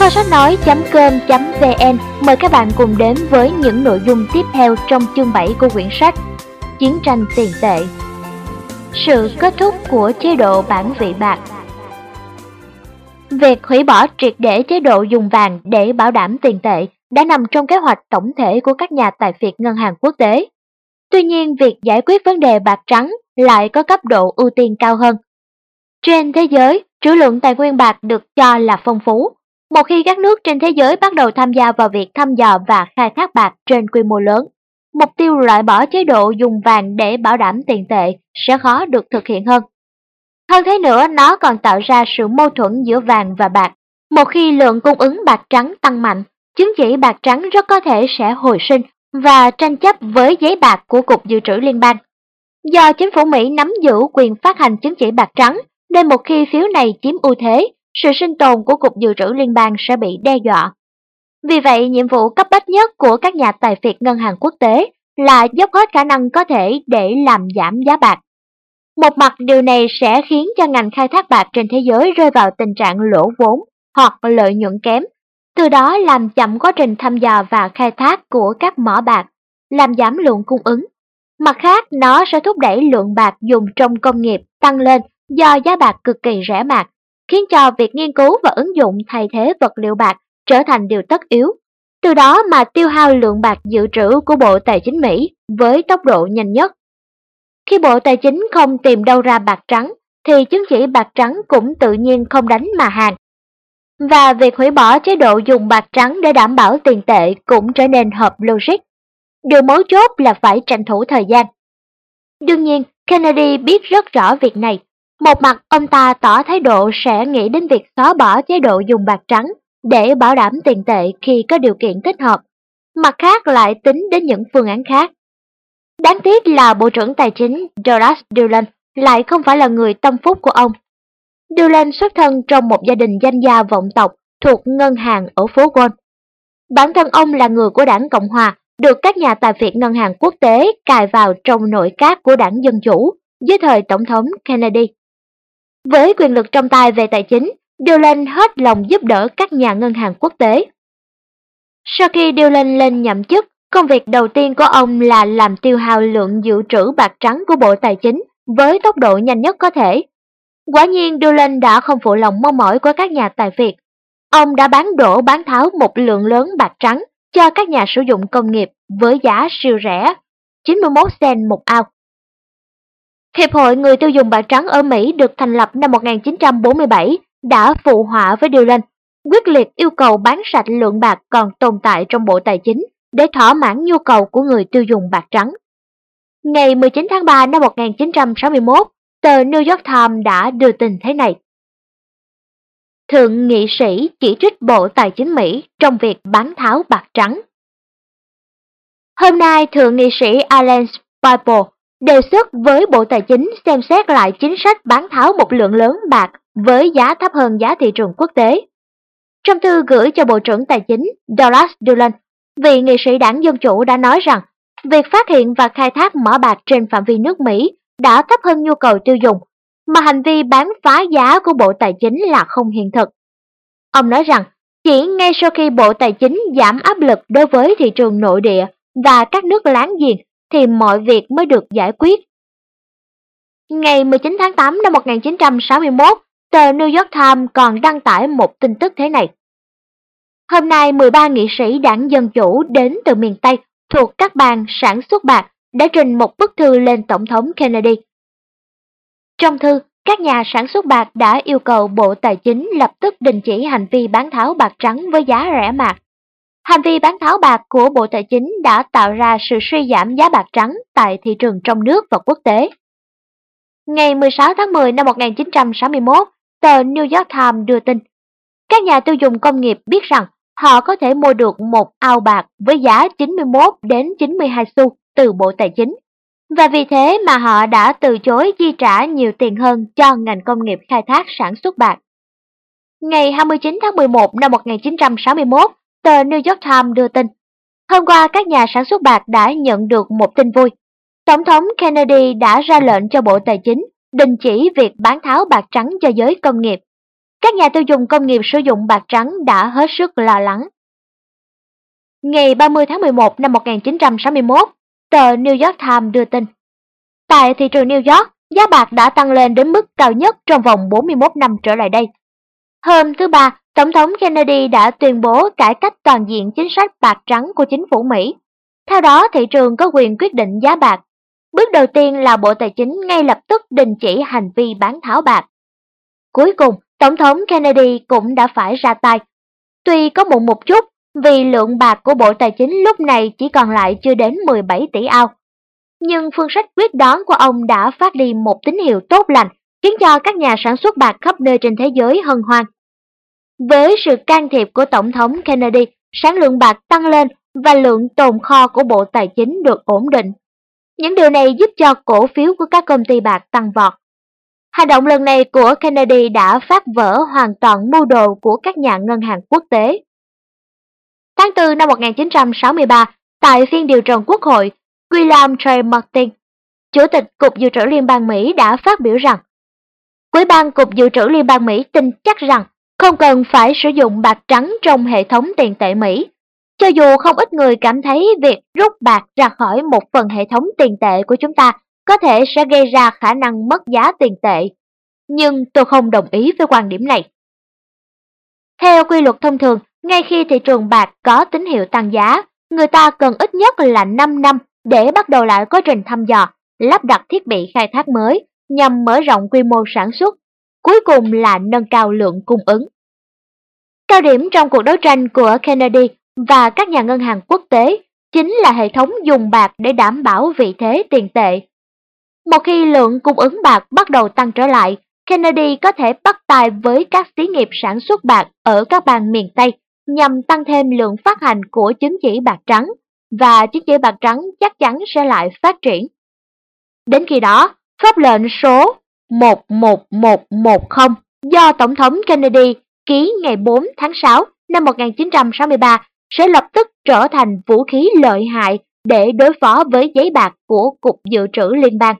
Kho sách nói.com.vn mời các bạn cùng đến với những nội dung tiếp theo trong chương 7 của quyển sách Chiến tranh tiền tệ. Sự kết thúc của chế độ bản vị bạc. Việc hủy bỏ triệt để chế độ dùng vàng để bảo đảm tiền tệ đã nằm trong kế hoạch tổng thể của các nhà tài phiệt ngân hàng quốc tế. Tuy nhiên, việc giải quyết vấn đề bạc trắng lại có cấp độ ưu tiên cao hơn. Trên thế giới, trữ lượng tài nguyên bạc được cho là phong phú. Một khi các nước trên thế giới bắt đầu tham gia vào việc thăm dò và khai thác bạc trên quy mô lớn, mục tiêu loại bỏ chế độ dùng vàng để bảo đảm tiền tệ sẽ khó được thực hiện hơn. Hơn thế nữa, nó còn tạo ra sự mâu thuẫn giữa vàng và bạc. Một khi lượng cung ứng bạc trắng tăng mạnh, chứng chỉ bạc trắng rất có thể sẽ hồi sinh và tranh chấp với giấy bạc của Cục Dự trữ Liên bang. Do chính phủ Mỹ nắm giữ quyền phát hành chứng chỉ bạc trắng, nên một khi phiếu này chiếm ưu thế, sự sinh tồn của Cục Dự trữ Liên bang sẽ bị đe dọa. Vì vậy, nhiệm vụ cấp bách nhất của các nhà tài phiệt ngân hàng quốc tế là dốc hết khả năng có thể để làm giảm giá bạc. Một mặt, điều này sẽ khiến cho ngành khai thác bạc trên thế giới rơi vào tình trạng lỗ vốn hoặc lợi nhuận kém, từ đó làm chậm quá trình thăm dò và khai thác của các mỏ bạc, làm giảm lượng cung ứng. Mặt khác, nó sẽ thúc đẩy lượng bạc dùng trong công nghiệp tăng lên do giá bạc cực kỳ rẻ mạt, khiến cho việc nghiên cứu và ứng dụng thay thế vật liệu bạc trở thành điều tất yếu, từ đó mà tiêu hao lượng bạc dự trữ của Bộ Tài chính Mỹ với tốc độ nhanh nhất. Khi Bộ Tài chính không tìm đâu ra bạc trắng, thì chứng chỉ bạc trắng cũng tự nhiên không đánh mà hàng. Và việc hủy bỏ chế độ dùng bạc trắng để đảm bảo tiền tệ cũng trở nên hợp logic. Điều mấu chốt là phải tranh thủ thời gian. Đương nhiên, Kennedy biết rất rõ việc này. Một mặt, ông ta tỏ thái độ sẽ nghĩ đến việc xóa bỏ chế độ dùng bạc trắng để bảo đảm tiền tệ khi có điều kiện thích hợp. Mặt khác lại tính đến những phương án khác. Đáng tiếc là Bộ trưởng Tài chính Douglas Dulles lại không phải là người tâm phúc của ông. Dulles xuất thân trong một gia đình danh gia vọng tộc thuộc ngân hàng ở phố Wall. Bản thân ông là người của đảng Cộng Hòa, được các nhà tài phiệt ngân hàng quốc tế cài vào trong nội các của đảng Dân Chủ dưới thời Tổng thống Kennedy. Với quyền lực trong tay về tài chính, Dulles hết lòng giúp đỡ các nhà ngân hàng quốc tế. Sau khi Dulles lên nhậm chức, công việc đầu tiên của ông là làm tiêu hao lượng dự trữ bạc trắng của Bộ Tài chính với tốc độ nhanh nhất có thể. Quả nhiên, Dulles đã không phụ lòng mong mỏi của các nhà tài phiệt. Ông đã bán đổ bán tháo một lượng lớn bạc trắng cho các nhà sử dụng công nghiệp với giá siêu rẻ, 91 cent một ounce. Hiệp hội Người tiêu dùng bạc trắng ở Mỹ được thành lập năm 1947 đã phụ họa với Dulles, quyết liệt yêu cầu bán sạch lượng bạc còn tồn tại trong Bộ Tài chính để thỏa mãn nhu cầu của người tiêu dùng bạc trắng. Ngày 19 tháng 3 năm 1961, tờ New York Times đã đưa tin thế này. Thượng nghị sĩ chỉ trích Bộ Tài chính Mỹ trong việc bán tháo bạc trắng. Hôm nay, Thượng nghị sĩ Alan Spiegel đề xuất với Bộ Tài chính xem xét lại chính sách bán tháo một lượng lớn bạc với giá thấp hơn giá thị trường quốc tế. Trong thư gửi cho Bộ trưởng Tài chính Douglas Dulles, vị nghị sĩ đảng Dân Chủ đã nói rằng việc phát hiện và khai thác mỏ bạc trên phạm vi nước Mỹ đã thấp hơn nhu cầu tiêu dùng, mà hành vi bán phá giá của Bộ Tài chính là không hiện thực. Ông nói rằng chỉ ngay sau khi Bộ Tài chính giảm áp lực đối với thị trường nội địa và các nước láng giềng thì mọi việc mới được giải quyết. Ngày 19 tháng 8 năm 1961, tờ New York Times còn đăng tải một tin tức thế này. Hôm nay, 13 nghị sĩ đảng Dân Chủ đến từ miền Tây thuộc các bang sản xuất bạc đã trình một bức thư lên Tổng thống Kennedy. Trong thư, các nhà sản xuất bạc đã yêu cầu Bộ Tài chính lập tức đình chỉ hành vi bán tháo bạc trắng với giá rẻ mạt. Hành vi bán tháo bạc của Bộ Tài chính đã tạo ra sự suy giảm giá bạc trắng tại thị trường trong nước và quốc tế. Ngày 16 tháng 10 năm 1961, tờ New York Times đưa tin, các nhà tiêu dùng công nghiệp biết rằng họ có thể mua được một ounce bạc với giá 91 đến 92 xu từ Bộ Tài chính, và vì thế mà họ đã từ chối chi trả nhiều tiền hơn cho ngành công nghiệp khai thác sản xuất bạc. Ngày 29 tháng 11 năm 1961, tờ New York Times đưa tin, hôm qua các nhà sản xuất bạc đã nhận được một tin vui. Tổng thống Kennedy đã ra lệnh cho Bộ Tài chính đình chỉ việc bán tháo bạc trắng cho giới công nghiệp. các nhà tiêu dùng công nghiệp sử dụng bạc trắng đã hết sức lo lắng. Ngày 30 tháng 11 năm 1961, tờ New York Times đưa tin, tại thị trường New York, giá bạc đã tăng lên đến mức cao nhất trong vòng 41 năm trở lại đây. Hôm thứ Ba, Tổng thống Kennedy đã tuyên bố cải cách toàn diện chính sách bạc trắng của chính phủ Mỹ. Theo đó, thị trường có quyền quyết định giá bạc. Bước đầu tiên là Bộ Tài chính ngay lập tức đình chỉ hành vi bán tháo bạc. Cuối cùng, Tổng thống Kennedy cũng đã phải ra tay. Tuy có muộn một chút, vì lượng bạc của Bộ Tài chính lúc này chỉ còn lại chưa đến 17 tỷ ounce. Nhưng phương sách quyết đoán của ông đã phát đi một tín hiệu tốt lành, khiến cho các nhà sản xuất bạc khắp nơi trên thế giới hân hoan. Với sự can thiệp của Tổng thống Kennedy, sản lượng bạc tăng lên và lượng tồn kho của Bộ Tài chính được ổn định. Những điều này giúp cho cổ phiếu của các công ty bạc tăng vọt. Hành động lần này của Kennedy đã phá vỡ hoàn toàn mưu đồ của các nhà ngân hàng quốc tế. Tháng 4 năm 1963, tại phiên điều trần Quốc hội, William J. Martin, Chủ tịch Cục Dự trữ Liên bang Mỹ đã phát biểu rằng, Ủy ban Cục Dự trữ Liên bang Mỹ tin chắc rằng không cần phải sử dụng bạc trắng trong hệ thống tiền tệ Mỹ. Cho dù không ít người cảm thấy việc rút bạc ra khỏi một phần hệ thống tiền tệ của chúng ta có thể sẽ gây ra khả năng mất giá tiền tệ, nhưng tôi không đồng ý với quan điểm này. Theo quy luật thông thường, ngay khi thị trường bạc có tín hiệu tăng giá, người ta cần ít nhất là 5 năm để bắt đầu lại quá trình thăm dò, lắp đặt thiết bị khai thác mới nhằm mở rộng quy mô sản xuất, cuối cùng là nâng cao lượng cung ứng. Cao điểm trong cuộc đấu tranh của Kennedy và các nhà ngân hàng quốc tế chính là hệ thống dùng bạc để đảm bảo vị thế tiền tệ. Một khi lượng cung ứng bạc bắt đầu tăng trở lại, Kennedy có thể bắt tay với các xí nghiệp sản xuất bạc ở các bang miền Tây nhằm tăng thêm lượng phát hành của chứng chỉ bạc trắng, và chứng chỉ bạc trắng chắc chắn sẽ lại phát triển. Đến khi đó, pháp lệnh số 11110 do Tổng thống Kennedy ký ngày 4 tháng 6 năm 1963 sẽ lập tức trở thành vũ khí lợi hại để đối phó với giấy bạc của Cục Dự trữ Liên bang.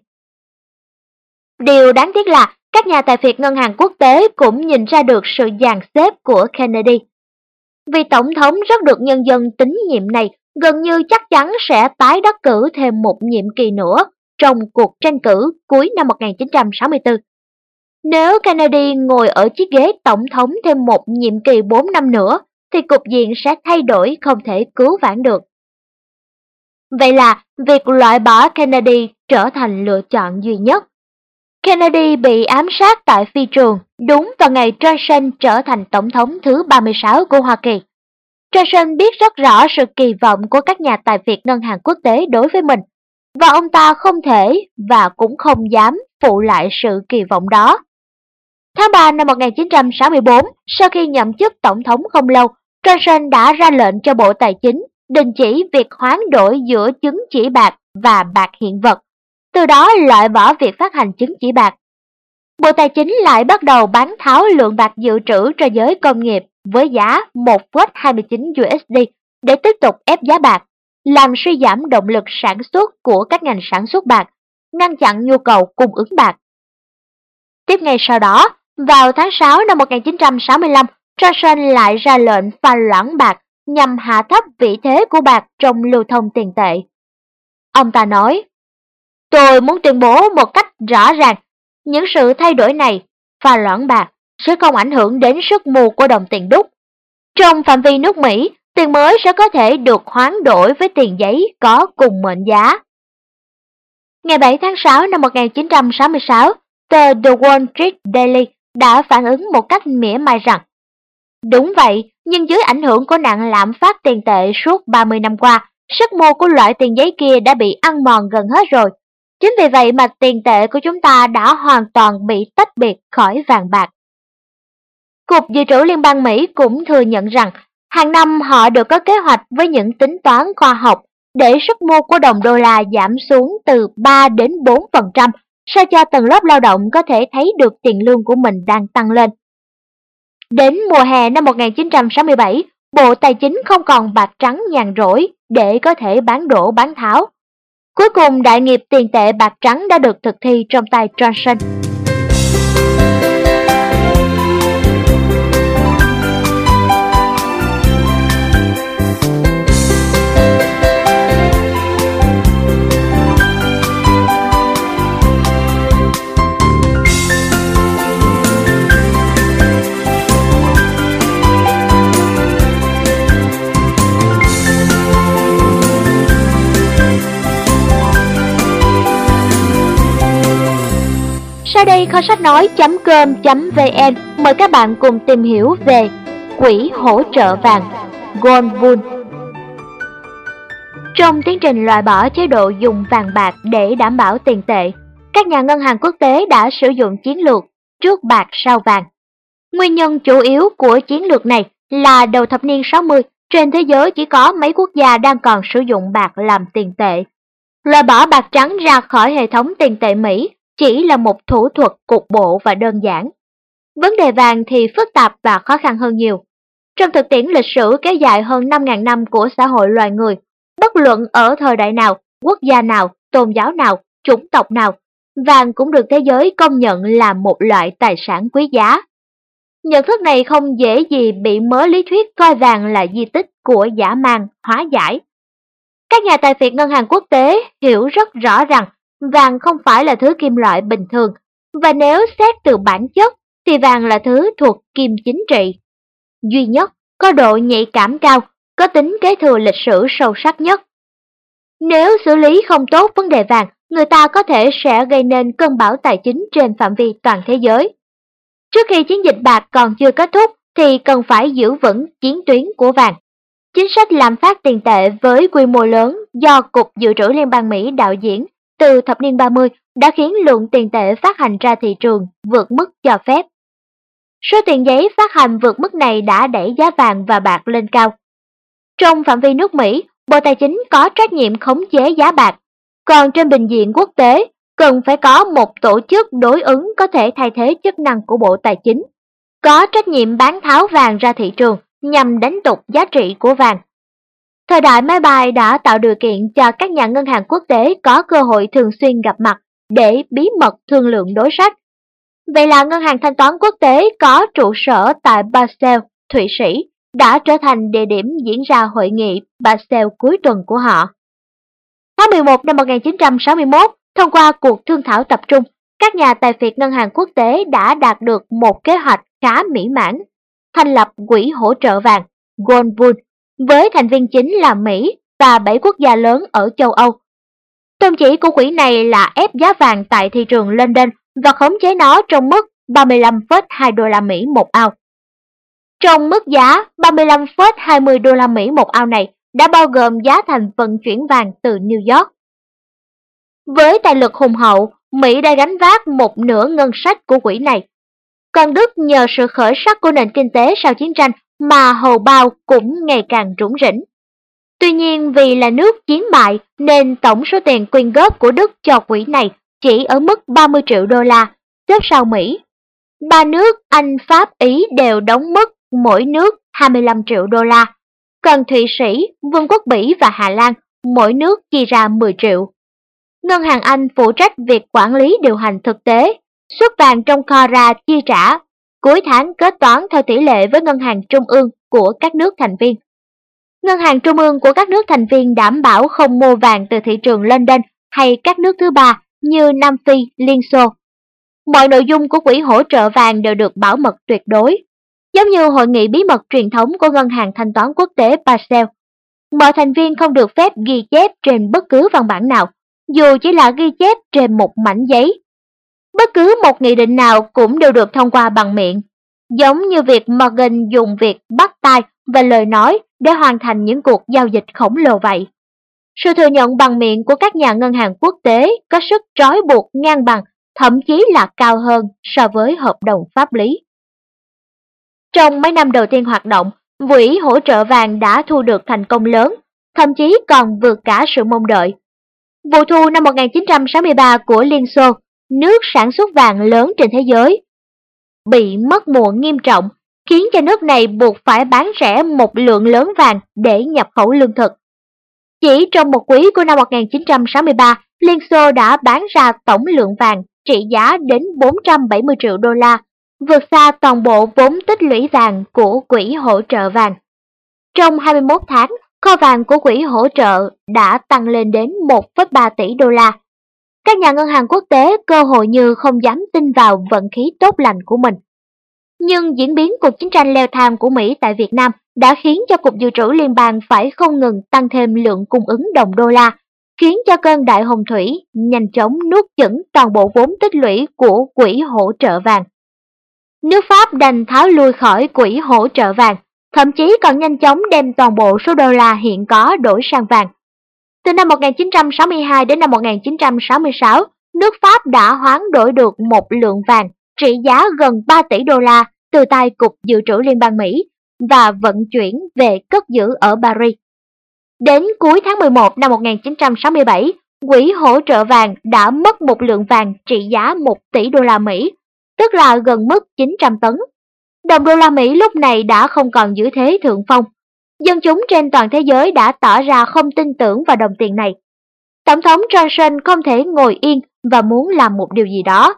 Điều đáng tiếc là các nhà tài phiệt ngân hàng quốc tế cũng nhìn ra được sự dàn xếp của Kennedy. Vì Tổng thống rất được nhân dân tín nhiệm này gần như chắc chắn sẽ tái đắc cử thêm một nhiệm kỳ nữa trong cuộc tranh cử cuối năm 1964. Nếu Kennedy ngồi ở chiếc ghế tổng thống thêm một nhiệm kỳ 4 năm nữa, thì cục diện sẽ thay đổi không thể cứu vãn được. Vậy là việc loại bỏ Kennedy trở thành lựa chọn duy nhất. Kennedy bị ám sát tại phi trường đúng vào ngày Johnson trở thành tổng thống thứ 36 của Hoa Kỳ. Johnson biết rất rõ sự kỳ vọng của các nhà tài phiệt ngân hàng quốc tế đối với mình, và ông ta không thể và cũng không dám phụ lại sự kỳ vọng đó. Tháng 3 năm 1964, sau khi nhậm chức tổng thống không lâu, Johnson đã ra lệnh cho Bộ Tài chính đình chỉ việc hoán đổi giữa chứng chỉ bạc và bạc hiện vật, từ đó loại bỏ việc phát hành chứng chỉ bạc. Bộ Tài chính lại bắt đầu bán tháo lượng bạc dự trữ cho giới công nghiệp với giá 1,29 USD để tiếp tục ép giá bạc, làm suy giảm động lực sản xuất của các ngành sản xuất bạc, ngăn chặn nhu cầu cung ứng bạc. Tiếp ngay sau đó, vào tháng 6 năm 1965, Johnson lại ra lệnh pha loãng bạc nhằm hạ thấp vị thế của bạc trong lưu thông tiền tệ. Ông ta nói, tôi muốn tuyên bố một cách rõ ràng, những sự thay đổi này, pha loãng bạc, sẽ không ảnh hưởng đến sức mua của đồng tiền đúc. Trong phạm vi nước Mỹ, tiền mới sẽ có thể được hoán đổi với tiền giấy có cùng mệnh giá. Ngày 7 tháng 6 năm 1966, tờ The Wall Street Daily đã phản ứng một cách mỉa mai rằng, đúng vậy, nhưng dưới ảnh hưởng của nạn lạm phát tiền tệ suốt 30 năm qua, sức mua của loại tiền giấy kia đã bị ăn mòn gần hết rồi. Chính vì vậy mà tiền tệ của chúng ta đã hoàn toàn bị tách biệt khỏi vàng bạc. Cục Dự trữ Liên bang Mỹ cũng thừa nhận rằng hàng năm họ đều có kế hoạch với những tính toán khoa học để sức mua của đồng đô la giảm xuống từ 3 đến 4%, sao cho tầng lớp lao động có thể thấy được tiền lương của mình đang tăng lên. Đến mùa hè năm 1967, Bộ Tài chính không còn bạc trắng nhàn rỗi để có thể bán đổ bán tháo. Cuối cùng đại nghiệp tiền tệ bạc trắng đã được thực thi trong tay Johnson. kho sách nói.com.vn mời các bạn cùng tìm hiểu về Quỹ hỗ trợ vàng Gold Bull. Trong tiến trình loại bỏ chế độ dùng vàng bạc để đảm bảo tiền tệ, các nhà ngân hàng quốc tế đã sử dụng chiến lược trước bạc sau vàng. Nguyên nhân chủ yếu của chiến lược này là đầu thập niên 60, trên thế giới chỉ có mấy quốc gia đang còn sử dụng bạc làm tiền tệ. Loại bỏ bạc trắng ra khỏi hệ thống tiền tệ Mỹ chỉ là một thủ thuật cục bộ và đơn giản. Vấn đề vàng thì phức tạp và khó khăn hơn nhiều. Trong thực tiễn lịch sử kéo dài hơn 5.000 năm của xã hội loài người, bất luận ở thời đại nào, quốc gia nào, tôn giáo nào, chủng tộc nào, vàng cũng được thế giới công nhận là một loại tài sản quý giá. Nhận thức này không dễ gì bị mớ lý thuyết coi vàng là di tích của dã man hóa giải. Các nhà tài phiệt ngân hàng quốc tế hiểu rất rõ rằng vàng không phải là thứ kim loại bình thường, và nếu xét từ bản chất thì vàng là thứ thuộc kim chính trị duy nhất, có độ nhạy cảm cao, có tính kế thừa lịch sử sâu sắc nhất. Nếu xử lý không tốt vấn đề vàng, người ta có thể sẽ gây nên cơn bão tài chính trên phạm vi toàn thế giới. Trước khi chiến dịch bạc còn chưa kết thúc thì cần phải giữ vững chiến tuyến của vàng. Chính sách lạm phát tiền tệ với quy mô lớn do Cục Dự trữ Liên bang Mỹ đạo diễn từ thập niên 30 đã khiến lượng tiền tệ phát hành ra thị trường vượt mức cho phép. Số tiền giấy phát hành vượt mức này đã đẩy giá vàng và bạc lên cao. Trong phạm vi nước Mỹ, Bộ Tài chính có trách nhiệm khống chế giá bạc, còn trên bình diện quốc tế, cần phải có một tổ chức đối ứng có thể thay thế chức năng của Bộ Tài chính, có trách nhiệm bán tháo vàng ra thị trường nhằm đánh tục giá trị của vàng. Thời đại máy bay đã tạo điều kiện cho các nhà ngân hàng quốc tế có cơ hội thường xuyên gặp mặt để bí mật thương lượng đối sách. Vậy là Ngân hàng Thanh toán Quốc tế có trụ sở tại Basel, Thụy Sĩ, đã trở thành địa điểm diễn ra hội nghị Basel cuối tuần của họ. Tháng 11 năm 1961, thông qua cuộc thương thảo tập trung, các nhà tài phiệt ngân hàng quốc tế đã đạt được một kế hoạch khá mỹ mãn, thành lập quỹ hỗ trợ vàng Gold Bull với thành viên chính là Mỹ và 7 quốc gia lớn ở châu Âu. Tôn chỉ của quỹ này là ép giá vàng tại thị trường London và khống chế nó trong mức 35,2 đô la Mỹ một ounce. Trong mức giá 35,20 đô la Mỹ một ounce này đã bao gồm giá thành vận chuyển vàng từ New York. Với tài lực hùng hậu, Mỹ đã gánh vác một nửa ngân sách của quỹ này. Còn Đức nhờ sự khởi sắc của nền kinh tế sau chiến tranh mà hầu bao cũng ngày càng rủng rỉnh. Tuy nhiên vì là nước chiến bại nên tổng số tiền quyên góp của Đức cho quỹ này chỉ ở mức 30 triệu đô la, xếp sau Mỹ. Ba nước Anh, Pháp, Ý đều đóng mức mỗi nước 25 triệu đô la, còn Thụy Sĩ, Vương quốc Bỉ và Hà Lan mỗi nước chi ra 10 triệu. Ngân hàng Anh phụ trách việc quản lý điều hành thực tế, xuất vàng trong kho ra chi trả, cuối tháng kết toán theo tỷ lệ với ngân hàng trung ương của các nước thành viên. Ngân hàng trung ương của các nước thành viên đảm bảo không mua vàng từ thị trường London hay các nước thứ ba như Nam Phi, Liên Xô. Mọi nội dung của quỹ hỗ trợ vàng đều được bảo mật tuyệt đối, giống như hội nghị bí mật truyền thống của Ngân hàng Thanh toán Quốc tế Basel. Mọi thành viên không được phép ghi chép trên bất cứ văn bản nào, dù chỉ là ghi chép trên một mảnh giấy. Bất cứ một nghị định nào cũng đều được thông qua bằng miệng, giống như việc Morgan dùng việc bắt tai và lời nói để hoàn thành những cuộc giao dịch khổng lồ vậy. Sự thừa nhận bằng miệng của các nhà ngân hàng quốc tế có sức trói buộc ngang bằng, thậm chí là cao hơn so với hợp đồng pháp lý. Trong mấy năm đầu tiên hoạt động, quỹ hỗ trợ vàng đã thu được thành công lớn, thậm chí còn vượt cả sự mong đợi. Vụ thu năm 1963 của Liên Xô, nước sản xuất vàng lớn trên thế giới, bị mất mùa nghiêm trọng, khiến cho nước này buộc phải bán rẻ một lượng lớn vàng để nhập khẩu lương thực. Chỉ trong một quý của năm 1963, Liên Xô đã bán ra tổng lượng vàng trị giá đến 470 triệu đô la, vượt xa toàn bộ vốn tích lũy vàng của quỹ hỗ trợ vàng. Trong 21 tháng, kho vàng của quỹ hỗ trợ đã tăng lên đến 1,3 tỷ đô la. Các nhà ngân hàng quốc tế cơ hội như không dám tin vào vận khí tốt lành của mình. Nhưng diễn biến cuộc chiến tranh leo thang của Mỹ tại Việt Nam đã khiến cho Cục Dự trữ Liên bang phải không ngừng tăng thêm lượng cung ứng đồng đô la, khiến cho cơn đại hồng thủy nhanh chóng nuốt chửng toàn bộ vốn tích lũy của quỹ hỗ trợ vàng. Nước Pháp đành tháo lui khỏi quỹ hỗ trợ vàng, thậm chí còn nhanh chóng đem toàn bộ số đô la hiện có đổi sang vàng. Từ năm 1962 đến năm 1966, nước Pháp đã hoán đổi được một lượng vàng trị giá gần 3 tỷ đô la từ tay Cục Dự trữ Liên bang Mỹ và vận chuyển về cất giữ ở Paris. Đến cuối tháng 11 năm 1967, quỹ hỗ trợ vàng đã mất một lượng vàng trị giá 1 tỷ đô la Mỹ, tức là gần mức 900 tấn. Đồng đô la Mỹ lúc này đã không còn giữ thế thượng phong. Dân chúng trên toàn thế giới đã tỏ ra không tin tưởng vào đồng tiền này. Tổng thống Johnson không thể ngồi yên và muốn làm một điều gì đó.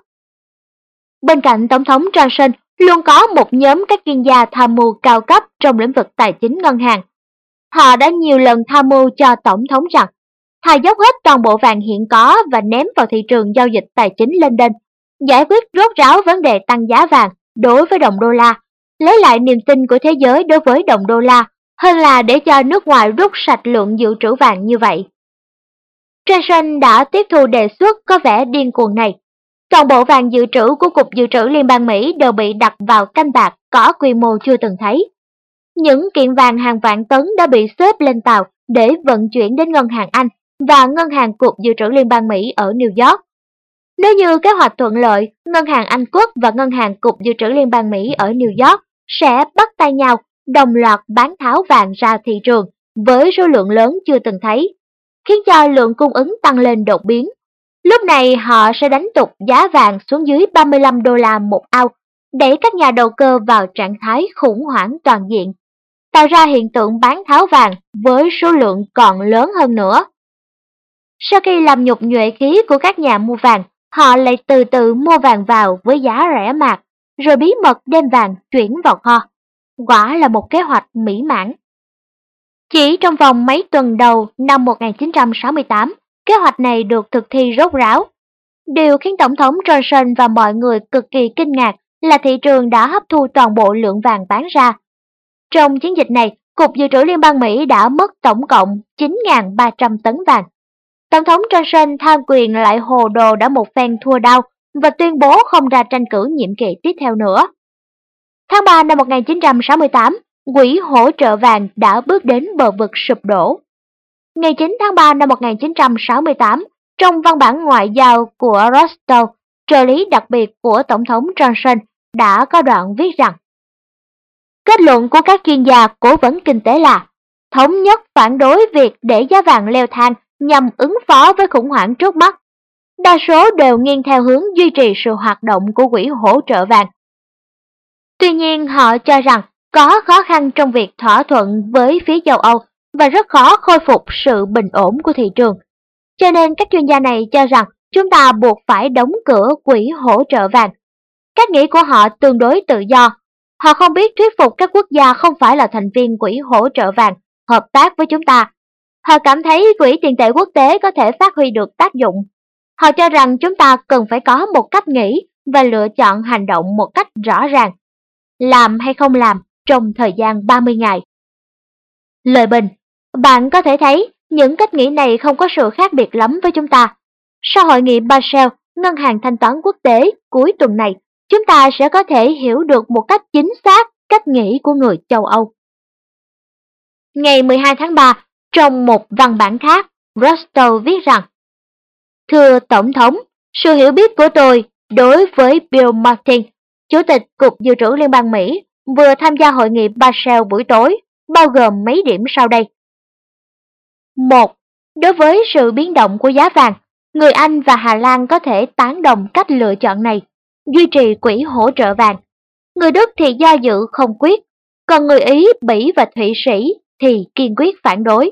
Bên cạnh Tổng thống Johnson luôn có một nhóm các chuyên gia tham mưu cao cấp trong lĩnh vực tài chính ngân hàng. Họ đã nhiều lần tham mưu cho Tổng thống rằng thà dốc hết toàn bộ vàng hiện có và ném vào thị trường giao dịch tài chính London, giải quyết rốt ráo vấn đề tăng giá vàng đối với đồng đô la, lấy lại niềm tin của thế giới đối với đồng đô la, hơn là để cho nước ngoài rút sạch lượng dự trữ vàng như vậy. Johnson đã tiếp thu đề xuất có vẻ điên cuồng này. Toàn bộ vàng dự trữ của Cục Dự trữ Liên bang Mỹ đều bị đặt vào canh bạc có quy mô chưa từng thấy. Những kiện vàng hàng vạn tấn đã bị xếp lên tàu để vận chuyển đến ngân hàng Anh và ngân hàng Cục Dự trữ Liên bang Mỹ ở New York. Nếu như kế hoạch thuận lợi, ngân hàng Anh Quốc và ngân hàng Cục Dự trữ Liên bang Mỹ ở New York sẽ bắt tay nhau đồng loạt bán tháo vàng ra thị trường với số lượng lớn chưa từng thấy, khiến cho lượng cung ứng tăng lên đột biến. Lúc này họ sẽ đánh tục giá vàng xuống dưới 35 đô la một ounce, đẩy các nhà đầu cơ vào trạng thái khủng hoảng toàn diện, tạo ra hiện tượng bán tháo vàng với số lượng còn lớn hơn nữa. Sau khi làm nhục nhuệ khí của các nhà mua vàng, họ lại từ từ mua vàng vào với giá rẻ mạt, rồi bí mật đem vàng chuyển vào kho. Quả là một kế hoạch mỹ mãn. Chỉ trong vòng mấy tuần đầu năm 1968, kế hoạch này được thực thi rốt ráo. Điều khiến Tổng thống Johnson và mọi người cực kỳ kinh ngạc là thị trường đã hấp thu toàn bộ lượng vàng bán ra. Trong chiến dịch này, Cục Dự trữ Liên bang Mỹ đã mất tổng cộng 9.300 tấn vàng. Tổng thống Johnson tham quyền lại hồ đồ đã một phen thua đau và tuyên bố không ra tranh cử nhiệm kỳ tiếp theo nữa. Tháng 3 năm 1968, quỹ hỗ trợ vàng đã bước đến bờ vực sụp đổ. Ngày 9 tháng 3 năm 1968, trong văn bản ngoại giao của Rostow, trợ lý đặc biệt của Tổng thống Johnson đã có đoạn viết rằng: kết luận của các chuyên gia cố vấn kinh tế là thống nhất phản đối việc để giá vàng leo thang nhằm ứng phó với khủng hoảng trước mắt. Đa số đều nghiêng theo hướng duy trì sự hoạt động của quỹ hỗ trợ vàng. Tuy nhiên, họ cho rằng có khó khăn trong việc thỏa thuận với phía châu Âu và rất khó khôi phục sự bình ổn của thị trường. Cho nên các chuyên gia này cho rằng chúng ta buộc phải đóng cửa quỹ hỗ trợ vàng. Cách nghĩ của họ tương đối tự do. Họ không biết thuyết phục các quốc gia không phải là thành viên quỹ hỗ trợ vàng hợp tác với chúng ta. Họ cảm thấy quỹ tiền tệ quốc tế có thể phát huy được tác dụng. Họ cho rằng chúng ta cần phải có một cách nghĩ và lựa chọn hành động một cách rõ ràng. Làm hay không làm trong thời gian 30 ngày. Lời bình, bạn có thể thấy những cách nghĩ này không có sự khác biệt lắm với chúng ta. Sau hội nghị Basel, Ngân hàng Thanh toán Quốc tế cuối tuần này, chúng ta sẽ có thể hiểu được một cách chính xác cách nghĩ của người châu Âu. Ngày 12 tháng 3, trong một văn bản khác, Rostow viết rằng: thưa Tổng thống, sự hiểu biết của tôi đối với Bill Martin, Chủ tịch Cục Dự trữ Liên bang Mỹ, vừa tham gia hội nghị Basel buổi tối, bao gồm mấy điểm sau đây. 1. Đối với sự biến động của giá vàng, người Anh và Hà Lan có thể tán đồng cách lựa chọn này, duy trì quỹ hỗ trợ vàng. Người Đức thì do dự không quyết, còn người Ý, Bỉ và Thụy Sĩ thì kiên quyết phản đối.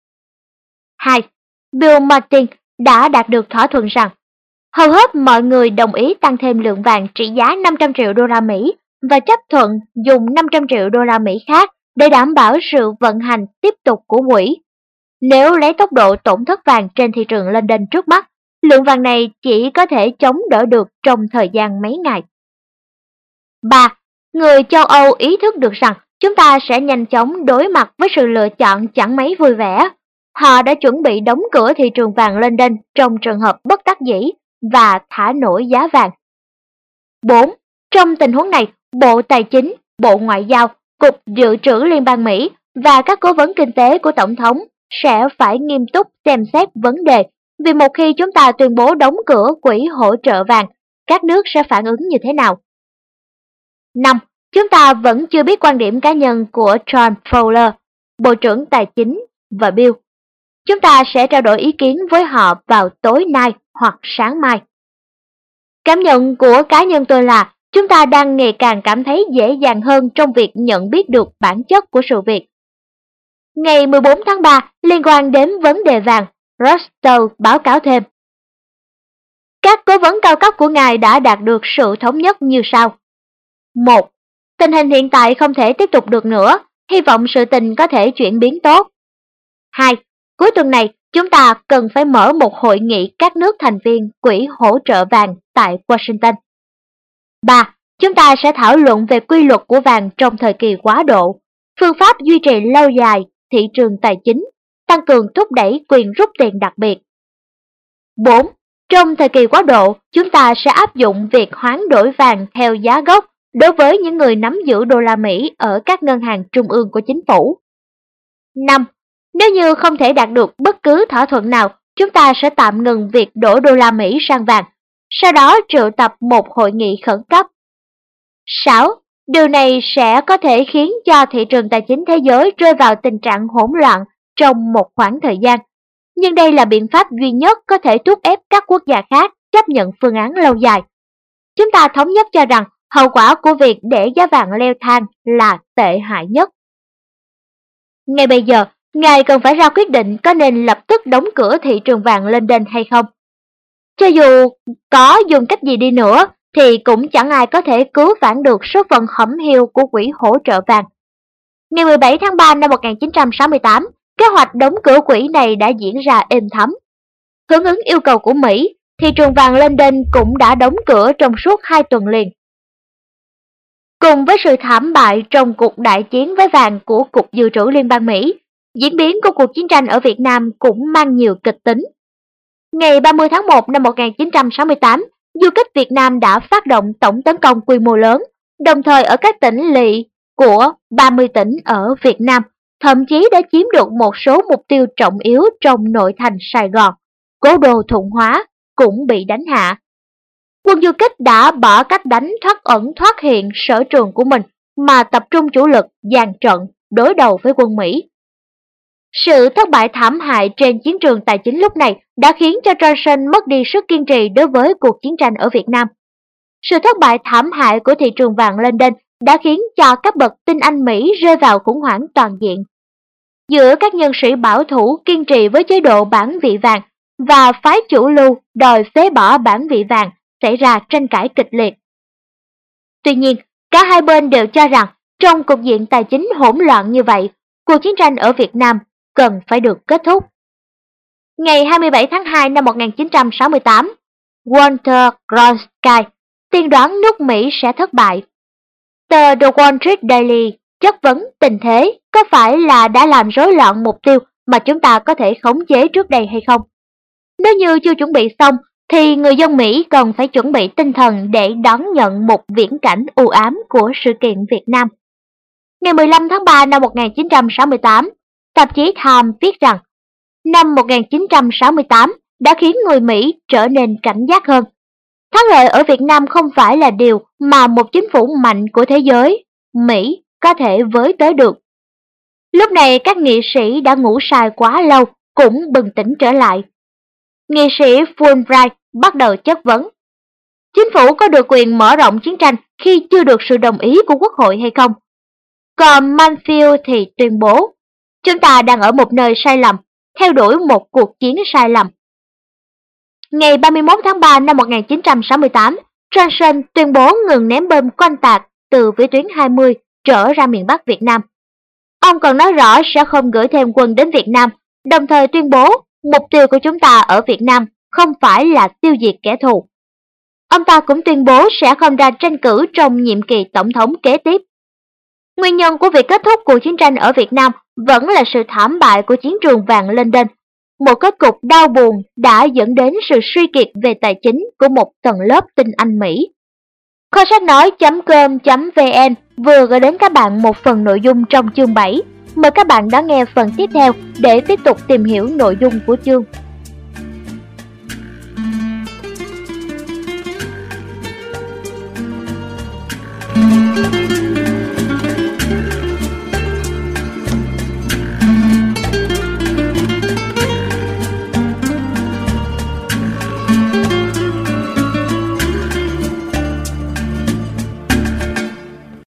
2. Bill Martin đã đạt được thỏa thuận rằng hầu hết mọi người đồng ý tăng thêm lượng vàng trị giá 500 triệu đô la Mỹ và chấp thuận dùng 500 triệu đô la Mỹ khác để đảm bảo sự vận hành tiếp tục của quỹ. Nếu lấy tốc độ tổn thất vàng trên thị trường London trước mắt, lượng vàng này chỉ có thể chống đỡ được trong thời gian mấy ngày. 3. Người châu Âu ý thức được rằng chúng ta sẽ nhanh chóng đối mặt với sự lựa chọn chẳng mấy vui vẻ. họ đã chuẩn bị đóng cửa thị trường vàng London trong trường hợp bất đắc dĩ và thả nổi giá vàng. 4. Trong tình huống này, Bộ Tài chính, Bộ Ngoại giao, Cục Dự trữ Liên bang Mỹ và các cố vấn kinh tế của Tổng thống sẽ phải nghiêm túc xem xét vấn đề, vì một khi chúng ta tuyên bố đóng cửa quỹ hỗ trợ vàng, các nước sẽ phản ứng như thế nào? 5. Chúng ta vẫn chưa biết quan điểm cá nhân của John Fowler, Bộ trưởng Tài chính, và Bill. Chúng ta sẽ trao đổi ý kiến với họ vào tối nay hoặc sáng mai. Cảm nhận của cá nhân tôi là chúng ta đang ngày càng cảm thấy dễ dàng hơn trong việc nhận biết được bản chất của sự việc. Ngày 14 tháng 3, liên quan đến vấn đề vàng, Rostow báo cáo thêm. Các cố vấn cao cấp của ngài đã đạt được sự thống nhất như sau. 1. Tình hình hiện tại không thể tiếp tục được nữa, hy vọng sự tình có thể chuyển biến tốt. 2. Cuối tuần này, chúng ta cần phải mở một hội nghị các nước thành viên quỹ hỗ trợ vàng tại Washington. 3. Chúng ta sẽ thảo luận về quy luật của vàng trong thời kỳ quá độ, phương pháp duy trì lâu dài thị trường tài chính, tăng cường thúc đẩy quyền rút tiền đặc biệt. 4. Trong thời kỳ quá độ, chúng ta sẽ áp dụng việc hoán đổi vàng theo giá gốc đối với những người nắm giữ đô la Mỹ ở các ngân hàng trung ương của chính phủ. 5. Nếu như không thể đạt được bất cứ thỏa thuận nào, chúng ta sẽ tạm ngừng việc đổi đô la Mỹ sang vàng, sau đó triệu tập một hội nghị khẩn cấp. 6. Điều này sẽ có thể khiến cho thị trường tài chính thế giới rơi vào tình trạng hỗn loạn trong một khoảng thời gian. Nhưng đây là biện pháp duy nhất có thể thúc ép các quốc gia khác chấp nhận phương án lâu dài. Chúng ta thống nhất cho rằng hậu quả của việc để giá vàng leo thang là tệ hại nhất. Ngay bây giờ, ngài cần phải ra quyết định có nên lập tức đóng cửa thị trường vàng London hay không. Cho dù có dùng cách gì đi nữa, thì cũng chẳng ai có thể cứu vãn được số phận hẩm hiu của quỹ hỗ trợ vàng. Ngày 17 tháng 3 năm 1968, kế hoạch đóng cửa quỹ này đã diễn ra êm thấm. Hưởng ứng yêu cầu của Mỹ, thị trường vàng London cũng đã đóng cửa trong suốt 2 tuần liền. Cùng với sự thảm bại trong cuộc đại chiến với vàng của Cục Dự trữ Liên bang Mỹ, diễn biến của cuộc chiến tranh ở Việt Nam cũng mang nhiều kịch tính. Ngày 30 tháng 1 năm 1968, du kích Việt Nam đã phát động tổng tấn công quy mô lớn, đồng thời ở các tỉnh lỵ của 30 tỉnh ở Việt Nam, thậm chí đã chiếm được một số mục tiêu trọng yếu trong nội thành Sài Gòn, cố đô Thuận Hóa cũng bị đánh hạ. Quân du kích đã bỏ cách đánh thoát ẩn thoát hiện sở trường của mình mà tập trung chủ lực dàn trận đối đầu với quân Mỹ. Sự thất bại thảm hại trên chiến trường tài chính lúc này đã khiến cho Johnson mất đi sức kiên trì đối với cuộc chiến tranh ở Việt Nam. Sự thất bại thảm hại của thị trường vàng London đã khiến cho các bậc tinh anh Mỹ rơi vào khủng hoảng toàn diện. Giữa các nhân sĩ bảo thủ kiên trì với chế độ bản vị vàng và phái chủ lưu đòi phế bỏ bản vị vàng xảy ra tranh cãi kịch liệt. Tuy nhiên, cả hai bên đều cho rằng trong cục diện tài chính hỗn loạn như vậy, cuộc chiến tranh ở Việt Nam cần phải được kết thúc. Ngày 27 tháng 2 năm 1968, Walter Cronkite tiên đoán nước Mỹ sẽ thất bại. Tờ The Wall Street Daily chất vấn tình thế có phải là đã làm rối loạn mục tiêu mà chúng ta có thể khống chế trước đây hay không. Nếu như chưa chuẩn bị xong, thì người dân Mỹ cần phải chuẩn bị tinh thần để đón nhận một viễn cảnh u ám của sự kiện Việt Nam. Ngày 15 tháng 3 năm 1968, tạp chí Time viết rằng, năm 1968 đã khiến người Mỹ trở nên cảnh giác hơn. Thắng lợi ở Việt Nam không phải là điều mà một chính phủ mạnh của thế giới, Mỹ, có thể với tới được. Lúc này các nghị sĩ đã ngủ say quá lâu cũng bừng tỉnh trở lại. Nghị sĩ Fulbright bắt đầu chất vấn. Chính phủ có được quyền mở rộng chiến tranh khi chưa được sự đồng ý của Quốc hội hay không? Còn Mansfield thì tuyên bố, chúng ta đang ở một nơi sai lầm, theo đuổi một cuộc chiến sai lầm. Ngày 31 tháng 3 năm 1968, Johnson tuyên bố ngừng ném bom quanh tạc từ vĩ tuyến 20 trở ra miền Bắc Việt Nam. Ông còn nói rõ sẽ không gửi thêm quân đến Việt Nam, đồng thời tuyên bố mục tiêu của chúng ta ở Việt Nam không phải là tiêu diệt kẻ thù. Ông ta cũng tuyên bố sẽ không ra tranh cử trong nhiệm kỳ tổng thống kế tiếp. Nguyên nhân của việc kết thúc cuộc chiến tranh ở Việt Nam vẫn là sự thảm bại của chiến trường vàng London. Một kết cục đau buồn đã dẫn đến sự suy kiệt về tài chính của một tầng lớp tinh Anh Mỹ. Kho sách nói.com.vn vừa gửi đến các bạn một phần nội dung trong chương 7. Mời các bạn đón nghe phần tiếp theo để tiếp tục tìm hiểu nội dung của chương.